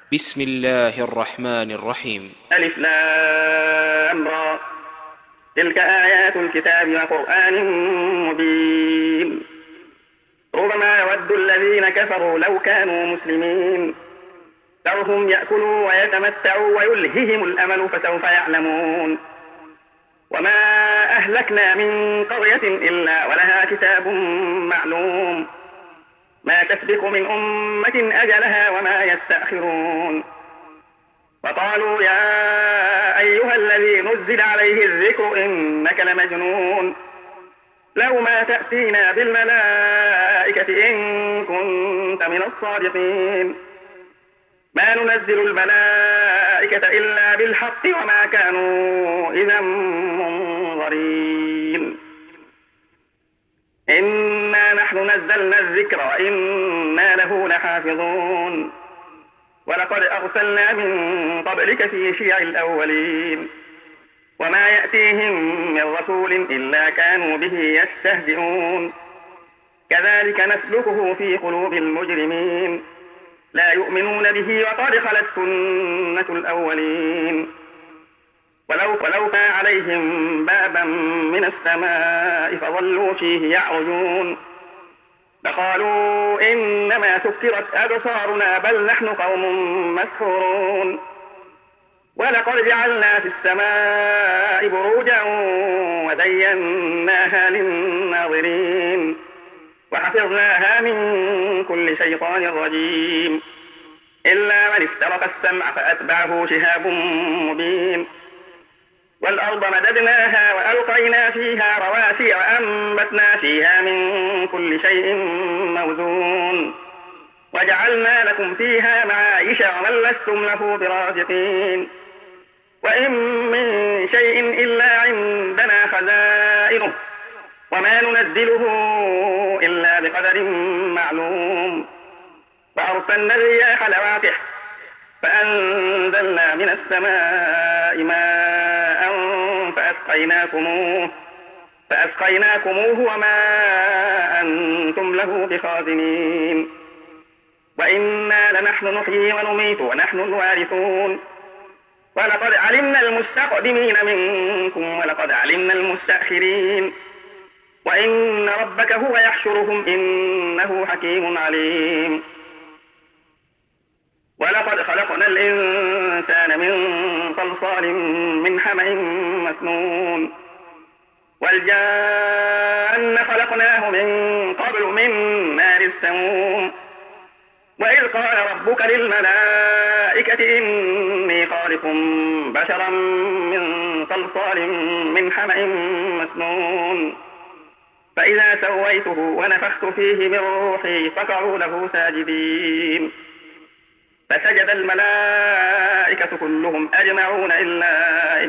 بسم الله الرحمن الرحيم. ألف لام را. تلك آيات الكتاب وقرآن مبين. ربما يود الذين كفروا لو كانوا مسلمين ذرهم يأكلوا ويتمتعوا ويلههم الأمل فسوف يعلمون. وما أهلكنا من قرية إلا ولها كتاب معلوم ما تسبق من أمة أجلها وما يستأخرون. وقالوا يا أيها الذي نزل عليه الذكر إنك لمجنون لو ما تأتينا بالملائكة إن كنت من الصادقين. ما ننزل الملائكة إلا بالحق وما كانوا إذا منظرين. إنا نحن نزلنا الذكر وإنا له لحافظون. ولقد أرسلنا من قبلك في شيع الأولين وما يأتيهم من رسول إلا كانوا به يستهزئون. كذلك نسلكه في قلوب المجرمين لا يؤمنون به وقد خلت سنة الأولين. ولو كان عليهم بابا من السماء فظلوا فيه يعرجون فقالوا إنما سكرت أبصارنا بل نحن قوم مسحورون. ولقد جعلنا في السماء بروجا وزيناها للناظرين وحفظناها من كل شيطان رجيم إلا من استرق السمع فأتبعه شهاب مبين. والأرض مددناها وألقينا فيها رواسي وأنبتنا فيها من كل شيء موزون وجعلنا لكم فيها معايش ومن لستم له برازقين. وإن من شيء إلا عندنا خزائنه وما ننزله إلا بقدر معلوم. وأرسلنا الرياح لواقح فأنزلنا من السماء ماء فأسقيناكموه وما أنتم له بخازنين. وإنا لنحن نحيي ونميت ونحن الوارثون. ولقد علمنا المستقدمين منكم ولقد علمنا المستأخرين. وإن ربك هو يحشرهم إنه حكيم عليم. ولقد خلقنا الإنسان من صلصال من حمأ مسنون. والجان خلقناه من قبل من نار السموم. وإذ قال ربك للملائكة إني خالق بشرا من صلصال من حمأ مسنون فإذا سويته ونفخت فيه من روحي فقعوا له ساجدين. فسجد الملائكة كلهم أجمعون إلا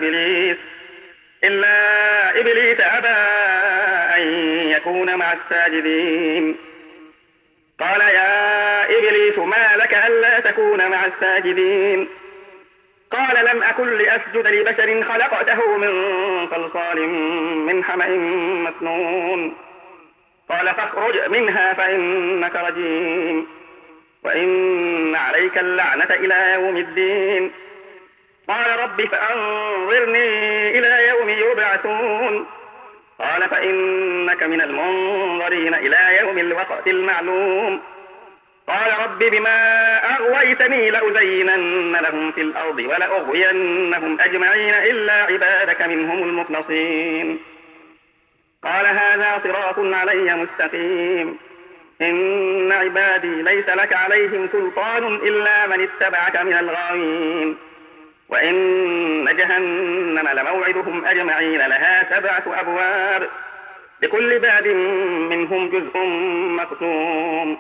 إبليس أبى أن يكون مع الساجدين. قال يا إبليس ما لك ألا تكون مع الساجدين؟ قال لم أكن لأسجد لبشر خلقته من صلصال من حمأ مسنون. قال فاخرج منها فإنك رجيم وإن عليك اللعنة إلى يوم الدين. قال رب فأنظرني إلى يوم يبعثون. قال فإنك من المنظرين إلى يوم الوقت المعلوم. قال رب بما أغويتني لأزينن لهم في الأرض ولأغوينهم أجمعين إلا عبادك منهم المخلصين. قال هذا صراط علي مستقيم. إن عبادي ليس لك عليهم سلطان إلا من اتبعك من الغاوين. وإن جهنم لموعدهم أجمعين لها 7 أبواب لكل باب منهم جزء مقسوم.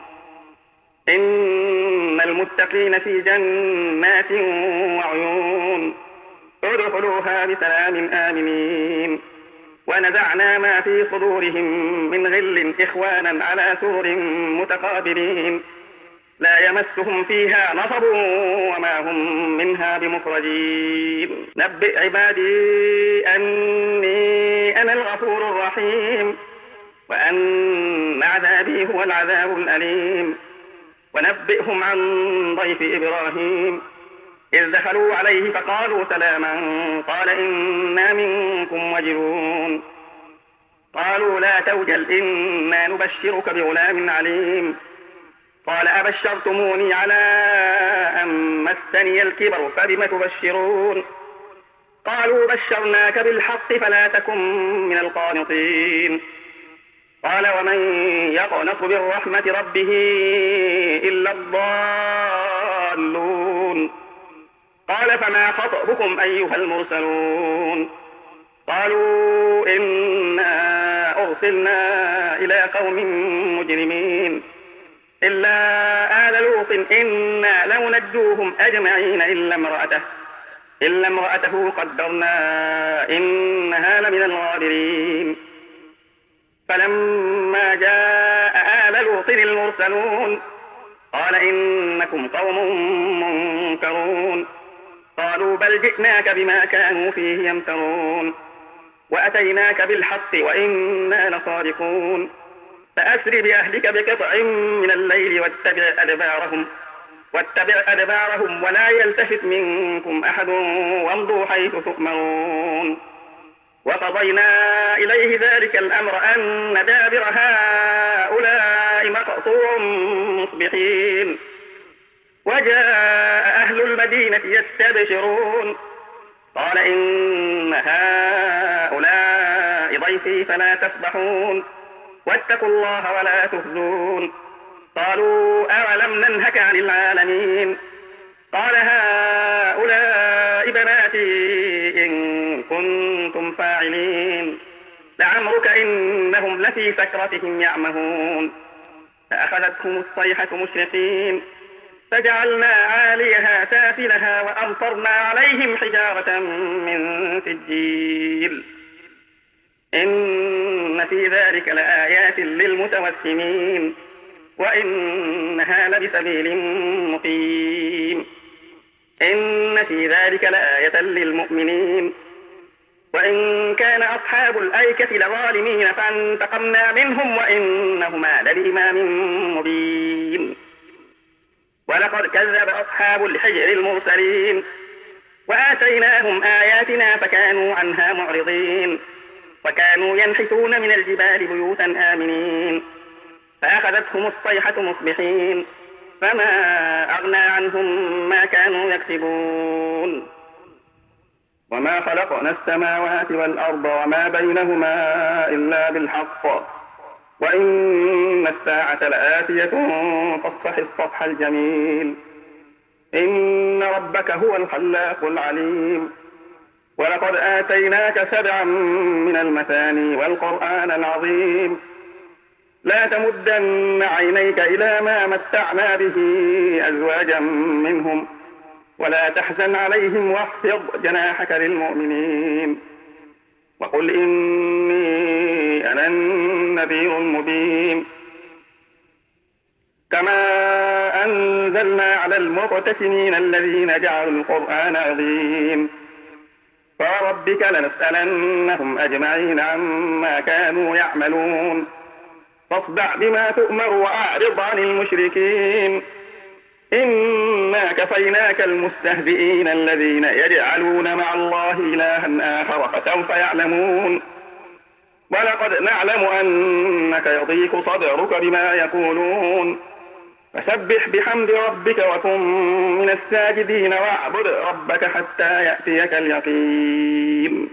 إن المتقين في جنات وعيون ادخلوها بسلام آمنين. ونزعنا ما في صدورهم من غل إخوانا على سرر متقابلين لا يمسهم فيها نصب وما هم منها بمخرجين. نبئ عبادي أني أنا الغفور الرحيم وأن عذابي هو العذاب الأليم. ونبئهم عن ضيف إبراهيم إذ دخلوا عليه فقالوا سلاما قال إنا منكم وجلون قالوا لا توجل إنا نبشرك بغلام عليم قال أبشرتموني على أن مسني الكبر فبم تبشرون قالوا بشرناك بالحق فلا تكن من القانطين قال ومن يقنط من رحمة ربه إلا الضالون قال فما خطبكم أيها المرسلون قالوا إنا أرسلنا إلى قوم مجرمين إلا آل لوط إنا لننجوهم أجمعين إلا امرأته قدرنا إنها لمن الغابرين فلما جاء آل لوط المرسلون قال إنكم قوم منكرون قالوا بل جئناك بما كانوا فيه يمترون وأتيناك بالحق وإنا لصادقون فأسر بأهلك بقطع من الليل واتبع أدبارهم ولا يلتفت منكم أحد وامضوا حيث تؤمرون وقضينا إليه ذلك الأمر أن دابر هؤلاء مقطوع مصبحين وجاء أهل المدينة يستبشرون قال إن هؤلاء ضيفي فلا تفضحون واتقوا الله ولا تخزون قالوا أولم ننهك عن العالمين قال هؤلاء بناتي إن كنتم فاعلين لعمرك إنهم لفي سكرتهم يعمهون فأخذتهم الصيحة مشرقين فجعلنا عاليها سافلها وأمطرنا عليهم حجارة من سجيل إن في ذلك لآيات للمتوسمين وإنها لبسبيل مقيم إن في ذلك لآية للمؤمنين وإن كان أصحاب الأيكة لظالمين فانتقمنا منهم وإنهما لبإمام مبين ولقد كذب أصحاب الحجر المرسلين وآتيناهم آياتنا فكانوا عنها معرضين وكانوا ينحتون من الجبال بيوتا آمنين فأخذتهم الصيحة مصبحين فما أغنى عنهم ما كانوا يكسبون وما خلقنا السماوات والأرض وما بينهما إلا بالحق وإن الساعة لآتية فاصفح الصفح الجميل إن ربك هو الخلاق العليم ولقد آتيناك 7 من المثاني والقرآن العظيم لا تمدن عينيك إلى ما متعنا به أزواجا منهم ولا تحزن عليهم واخفض جناحك للمؤمنين وقل إني أنا النذير المبين كما أنزلنا على المقتسمين الذين جعلوا القرآن عظيم فربك لنسألنهم أجمعين عما كانوا يعملون فاصدع بما تؤمر وأعرض عن المشركين إنا كفيناك المستهزئين الذين يجعلون مع الله إلها آخر فسوف يعلمون ولقد نعلم أنك يضيق صدرك بما يقولون فسبح بحمد ربك وكن من الساجدين واعبد ربك حتى يأتيك اليقين